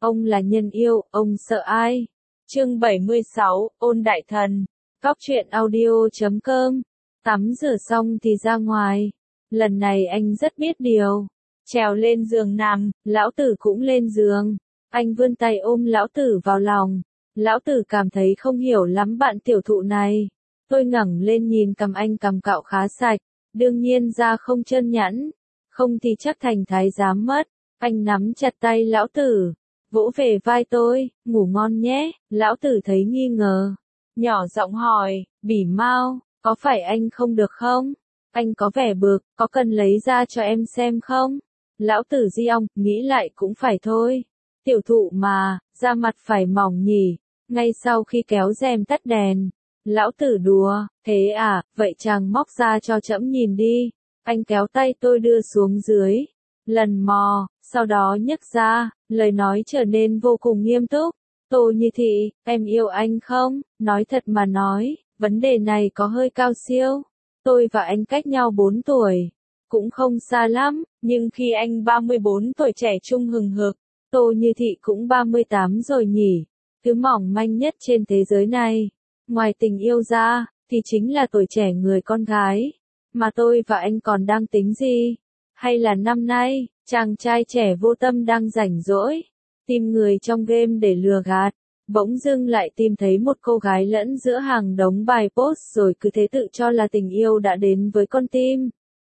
Ông là nhân yêu, ông sợ ai? Chương 76, Ôn Đại Thần. Góc truyện audio.com. Tắm rửa xong thì ra ngoài. Lần này anh rất biết điều. Trèo lên giường nằm, lão tử cũng lên giường. Anh vươn tay ôm lão tử vào lòng. Lão tử cảm thấy không hiểu lắm bạn tiểu thụ này. Tôi ngẩng lên nhìn cằm anh, cằm cạo khá sạch. Đương nhiên da không trơn nhẵn. Không thì chắc thành thái giám mất. Anh nắm chặt tay lão tử, vỗ về vai tôi, ngủ ngon nhé. Lão tử thấy nghi ngờ, nhỏ giọng hỏi, Bỉ Mao, có phải anh không được không? Anh có vẻ bực, có cần lấy ra cho em xem không? Lão tử di ong, nghĩ lại cũng phải thôi. Tiểu thụ mà, da mặt phải mỏng nhỉ. Ngay sau khi kéo rèm tắt đèn, lão tử đùa, thế à, vậy chàng móc ra cho trẫm nhìn đi. Anh kéo tay tôi đưa xuống dưới, lần mò, sau đó nhấc ra, lời nói trở nên vô cùng nghiêm túc. Tô Như Thị, em yêu anh không? Nói thật mà nói, vấn đề này có hơi cao siêu. Tôi và anh cách nhau 4 tuổi, cũng không xa lắm, nhưng khi anh 34 tuổi trẻ trung hừng hực, Tô Như Thị cũng 38 rồi nhỉ. Thứ mỏng manh nhất trên thế giới này, ngoài tình yêu ra, thì chính là tuổi trẻ người con gái. Mà tôi và anh còn đang tính gì? Hay là năm nay, chàng trai trẻ vô tâm đang rảnh rỗi, tìm người trong game để lừa gạt, bỗng dưng lại tìm thấy một cô gái lẫn giữa hàng đống bài post rồi cứ thế tự cho là tình yêu đã đến với con tim.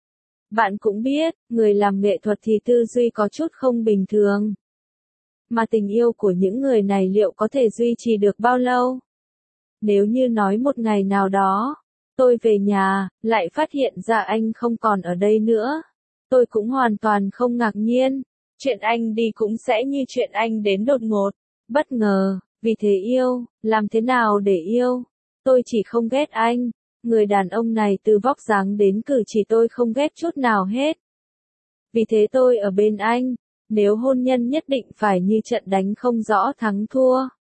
Bạn cũng biết, người làm nghệ thuật thì tư duy có chút không bình thường. Mà tình yêu của những người này liệu có thể duy trì được bao lâu? Nếu như nói một ngày nào đó, tôi về nhà, lại phát hiện ra anh không còn ở đây nữa, tôi cũng hoàn toàn không ngạc nhiên. Chuyện anh đi cũng sẽ như chuyện anh đến đột ngột, bất ngờ, vì thế yêu, làm thế nào để yêu? Tôi chỉ không ghét anh, người đàn ông này từ vóc dáng đến cử chỉ tôi không ghét chút nào hết. Vì thế tôi ở bên anh, nếu hôn nhân nhất định phải như trận đánh không rõ thắng thua.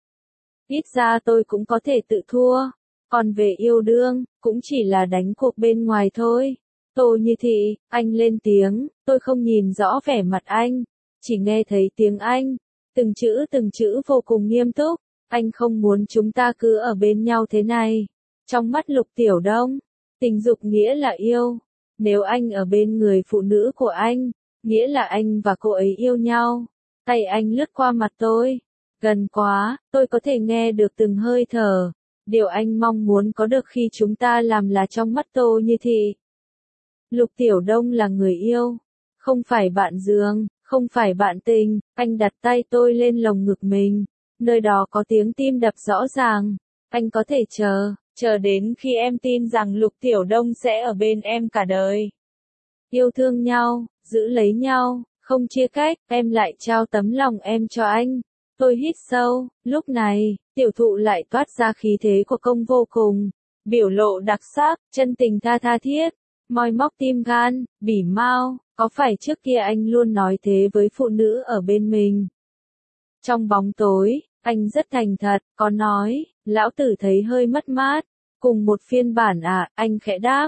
Ít ra tôi cũng có thể tự thua, còn về yêu đương, cũng chỉ là đánh cuộc bên ngoài thôi. Tô Như Thị, anh lên tiếng, tôi không nhìn rõ vẻ mặt anh, chỉ nghe thấy tiếng anh, từng chữ vô cùng nghiêm túc, anh không muốn chúng ta cứ ở bên nhau thế này. Trong mắt Lục Tiểu Đông, tình dục nghĩa là yêu, nếu anh ở bên người phụ nữ của anh, nghĩa là anh và cô ấy yêu nhau. Tay anh lướt qua mặt tôi, gần quá, tôi có thể nghe được từng hơi thở. Điều anh mong muốn có được khi chúng ta làm là trong mắt Tô Như Thị. Lục Tiểu Đông là người yêu, không phải bạn giường, không phải bạn tình. Anh đặt tay tôi lên lồng ngực mình, nơi đó có tiếng tim đập rõ ràng. Anh có thể chờ đến khi em tin rằng Lục Tiểu Đông sẽ ở bên em cả đời. Yêu thương nhau, giữ lấy nhau, không chia cách, em lại trao tấm lòng em cho anh. Tôi hít sâu, lúc này, tiểu thụ lại toát ra khí thế của công vô cùng, biểu lộ đặc sắc, chân tình tha thiết, moi móc tim gan. Bỉ Mao, có phải trước kia anh luôn nói thế với phụ nữ ở bên mình? Trong bóng tối, anh rất thành thật, có nói, lão tử thấy hơi mất mát. Cùng một phiên bản à? Anh khẽ đáp,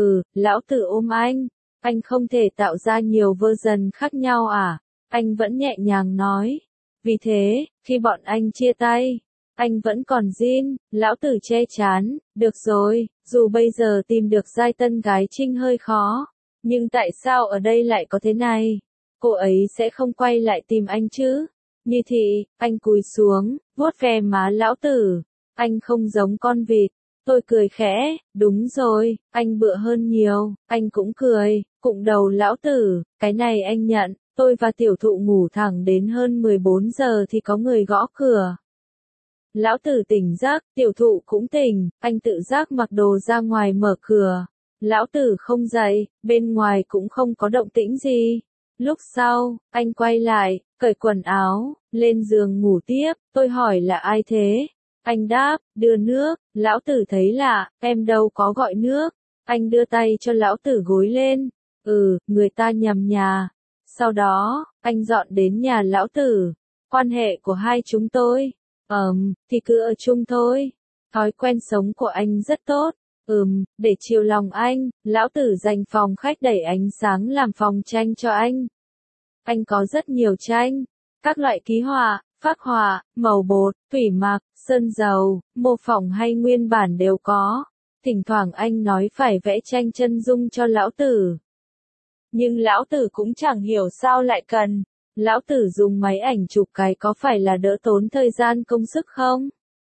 lão tử ôm anh không thể tạo ra nhiều version khác nhau à? Anh vẫn nhẹ nhàng nói. Vì thế, khi bọn anh chia tay, anh vẫn còn zin. Lão tử che chắn, được rồi, dù bây giờ tìm được giai tân gái trinh hơi khó, nhưng tại sao ở đây lại có thế này? Cô ấy sẽ không quay lại tìm anh chứ? Như Thị, anh cúi xuống, vuốt ve má lão tử. Anh không giống con vịt. Tôi cười khẽ, đúng rồi, anh bựa hơn nhiều. Anh cũng cười, cụng đầu lão tử, cái này anh nhận. Tôi và tiểu thụ ngủ thẳng đến hơn 14 giờ thì có người gõ cửa. Lão tử tỉnh giấc, tiểu thụ cũng tỉnh, anh tự giác mặc đồ ra ngoài mở cửa. Lão tử không dậy, bên ngoài cũng không có động tĩnh gì. Lúc sau, anh quay lại, cởi quần áo, lên giường ngủ tiếp. Tôi hỏi là ai thế? Anh đáp, đưa nước. Lão tử thấy lạ, em đâu có gọi nước. Anh đưa tay cho lão tử gối lên. Người ta nhầm nhà. Sau đó, anh dọn đến nhà lão tử. Quan hệ của hai chúng tôi, thì cứ ở chung thôi. Thói quen sống của anh rất tốt. Để chiều lòng anh, lão tử dành phòng khách đẩy ánh sáng làm phòng tranh cho anh. Anh có rất nhiều tranh, các loại ký họa, Phác họa, màu bột, thủy mặc, sơn dầu, mô phỏng hay nguyên bản đều có. Thỉnh thoảng anh nói phải vẽ tranh chân dung cho lão tử. Nhưng lão tử cũng chẳng hiểu sao lại cần. Lão tử dùng máy ảnh chụp cái có phải là đỡ tốn thời gian công sức không?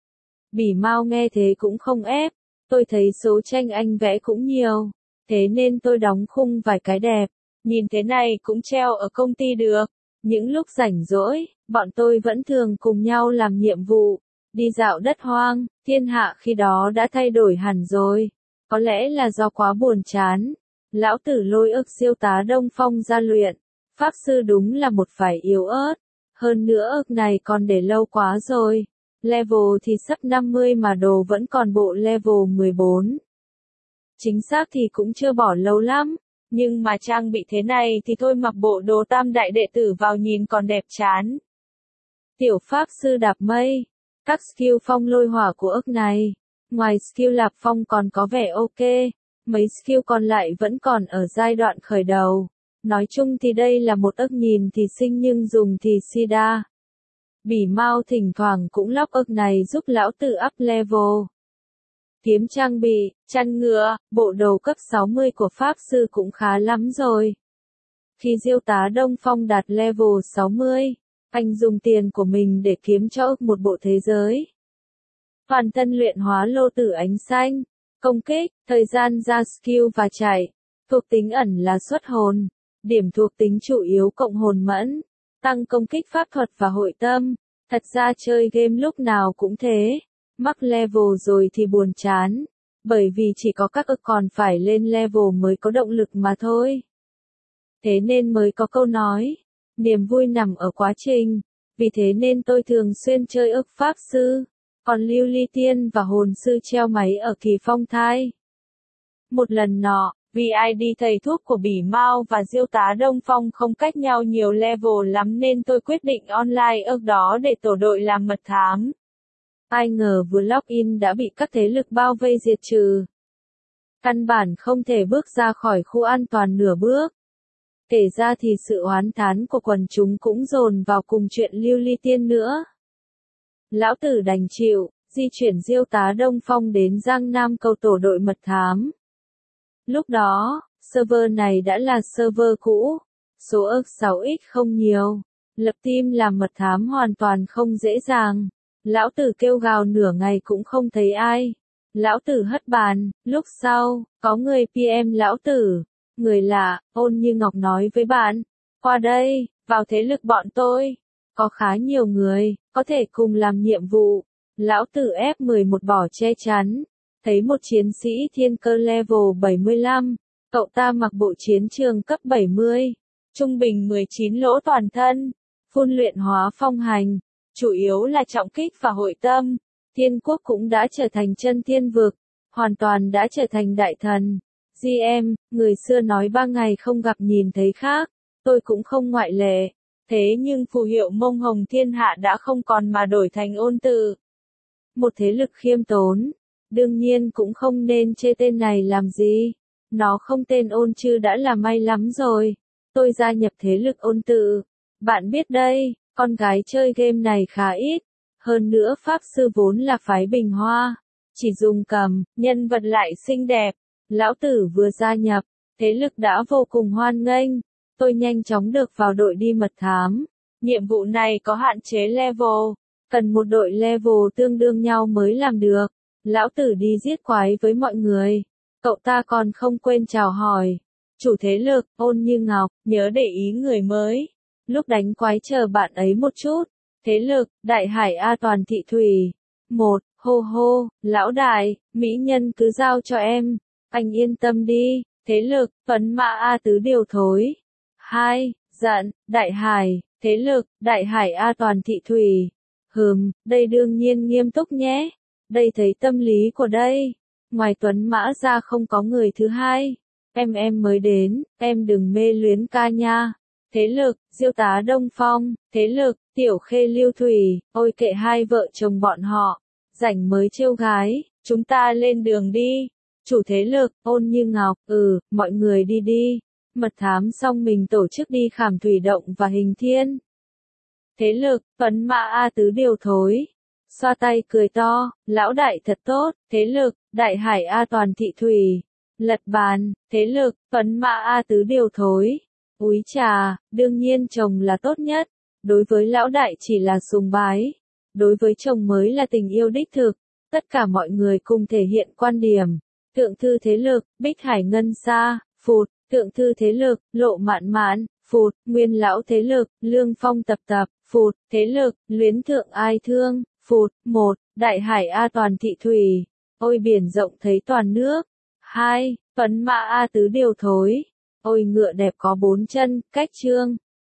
Bỉ Mao nghe thế cũng không ép. Tôi thấy số tranh anh vẽ cũng nhiều. Thế nên tôi đóng khung vài cái đẹp. Nhìn thế này cũng treo ở công ty được. Những lúc rảnh rỗi, bọn tôi vẫn thường cùng nhau làm nhiệm vụ. Đi dạo đất hoang, thiên hạ khi đó đã thay đổi hẳn rồi. Có lẽ là do quá buồn chán. Lão tử lôi ức Diêu Tá Đông Phong ra luyện. Pháp sư đúng là một phải yếu ớt. Hơn nữa ức này còn để lâu quá rồi. Level thì sắp 50 mà đồ vẫn còn bộ level 14. Chính xác thì cũng chưa bỏ lâu lắm. Nhưng mà trang bị thế này thì thôi mặc bộ đồ tam đại đệ tử vào nhìn còn đẹp chán. Tiểu pháp sư đạp mây. Các skill phong lôi hỏa của ức này. Ngoài skill lạp phong còn có vẻ ok. Mấy skill còn lại vẫn còn ở giai đoạn khởi đầu. Nói chung thì đây là một ức nhìn thì xinh nhưng dùng thì si đa. Bỉ Mao thỉnh thoảng cũng lóc ức này giúp lão tử up level. Kiếm trang bị, chăn ngựa, bộ đồ cấp 60 của Pháp Sư cũng khá lắm rồi. Khi Diêu Tá Đông Phong đạt level 60, anh dùng tiền của mình để kiếm cho ức một bộ thế giới. Toàn thân luyện hóa lô tử ánh xanh, công kích, thời gian ra skill và chạy. Thuộc tính ẩn là xuất hồn, điểm thuộc tính chủ yếu cộng hồn mẫn, tăng công kích pháp thuật và hội tâm. Thật ra chơi game lúc nào cũng thế. Mắc level rồi thì buồn chán, bởi vì chỉ có các ức còn phải lên level mới có động lực mà thôi. Thế nên mới có câu nói, niềm vui nằm ở quá trình, vì thế nên tôi thường xuyên chơi ức pháp sư, còn lưu ly tiên và hồn sư treo máy ở kỳ phong thai. Một lần nọ, vì ID thầy thuốc của Bỉ Mao và Diêu Tá Đông Phong không cách nhau nhiều level lắm nên tôi quyết định online ức đó để tổ đội làm mật thám. Ai ngờ vừa login đã bị các thế lực bao vây diệt trừ. Căn bản không thể bước ra khỏi khu an toàn nửa bước. Kể ra thì sự oán thán của quần chúng cũng dồn vào cùng chuyện lưu ly tiên nữa. Lão tử đành chịu, di chuyển Diêu Tá Đông Phong đến Giang Nam cầu tổ đội mật thám. Lúc đó, server này đã là server cũ, số ức 6x không nhiều, lập team làm mật thám hoàn toàn không dễ dàng. Lão tử kêu gào nửa ngày cũng không thấy ai. Lão tử hất bàn, lúc sau, có người PM lão tử. Người lạ, Ôn Như Ngọc nói với bạn, qua đây, vào thế lực bọn tôi. Có khá nhiều người, có thể cùng làm nhiệm vụ. Lão tử F11 bỏ che chắn. Thấy một chiến sĩ thiên cơ level 75. Cậu ta mặc bộ chiến trường cấp 70. Trung bình 19 lỗ toàn thân. Phun luyện hóa phong hành. Chủ yếu là trọng kích và hội tâm. Thiên quốc cũng đã trở thành chân thiên vực. Hoàn toàn đã trở thành đại thần. GM, người xưa nói 3 ngày không gặp nhìn thấy khác. Tôi cũng không ngoại lệ. Thế nhưng phù hiệu mông hồng thiên hạ đã không còn mà đổi thành ôn tự. Một thế lực khiêm tốn. Đương nhiên cũng không nên chê tên này làm gì. Nó không tên ôn chứ đã là may lắm rồi. Tôi gia nhập thế lực ôn tự. Bạn biết đây, con gái chơi game này khá ít. Hơn nữa pháp sư vốn là phái bình hoa. Chỉ dùng cầm, nhân vật lại xinh đẹp. Lão tử vừa gia nhập, thế lực đã vô cùng hoan nghênh. Tôi nhanh chóng được vào đội đi mật thám. Nhiệm vụ này có hạn chế level. Cần một đội level tương đương nhau mới làm được. Lão tử đi giết quái với mọi người. Cậu ta còn không quên chào hỏi. Chủ thế lực, Ôn Như Ngọc, nhớ để ý người mới. Lúc đánh quái chờ bạn ấy một chút. Thế lực, Đại Hải A Toàn Thị Thủy. 1. Hô hô, lão đại, mỹ nhân cứ giao cho em. Anh yên tâm đi. Thế lực, Tuấn Mã A Tứ Điều Thối. 2. Giận, Đại Hải. Thế lực, Đại Hải A Toàn Thị Thủy. Đây đương nhiên nghiêm túc nhé. Đây thấy tâm lý của đây. Ngoài Tuấn Mã ra không có người thứ hai. Em mới đến, em đừng mê luyến ca nha. Thế lực, Diêu Tá Đông Phong. Thế lực, Tiểu Khê Lưu Thủy. Ôi kệ hai vợ chồng bọn họ. Rảnh mới trêu gái, chúng ta lên đường đi. Chủ thế lực, Ôn Như Ngọc. Mọi người đi đi. Mật thám xong mình tổ chức đi Khảm Thủy Động và Hình Thiên. thế lực, tuấn mã A tứ điều thối. Xoa tay cười to, lão đại thật tốt, thế lực, đại hải A toàn thị thủy. Lật bàn, thế lực, tuấn mã A tứ điều thối. Úi trà, đương nhiên chồng là tốt nhất. Đối với lão đại chỉ là sùng bái. Đối với chồng mới là tình yêu đích thực. Tất cả mọi người cùng thể hiện quan điểm. Thượng thư thế lực, Bích Hải Ngân Sa, phụt. Thượng thư thế lực, Lộ Mạn Mạn, phụt. Nguyên lão thế lực, Lương Phong Tập Tập, phụt. Thế lực, Luyến Thượng Ai Thương, phụt. 1. Đại hải A toàn thị thủy. Ôi biển rộng thấy toàn nước. 2. Tuấn mã A tứ điều thối. Ôi ngựa đẹp có 4 chân, cách chương.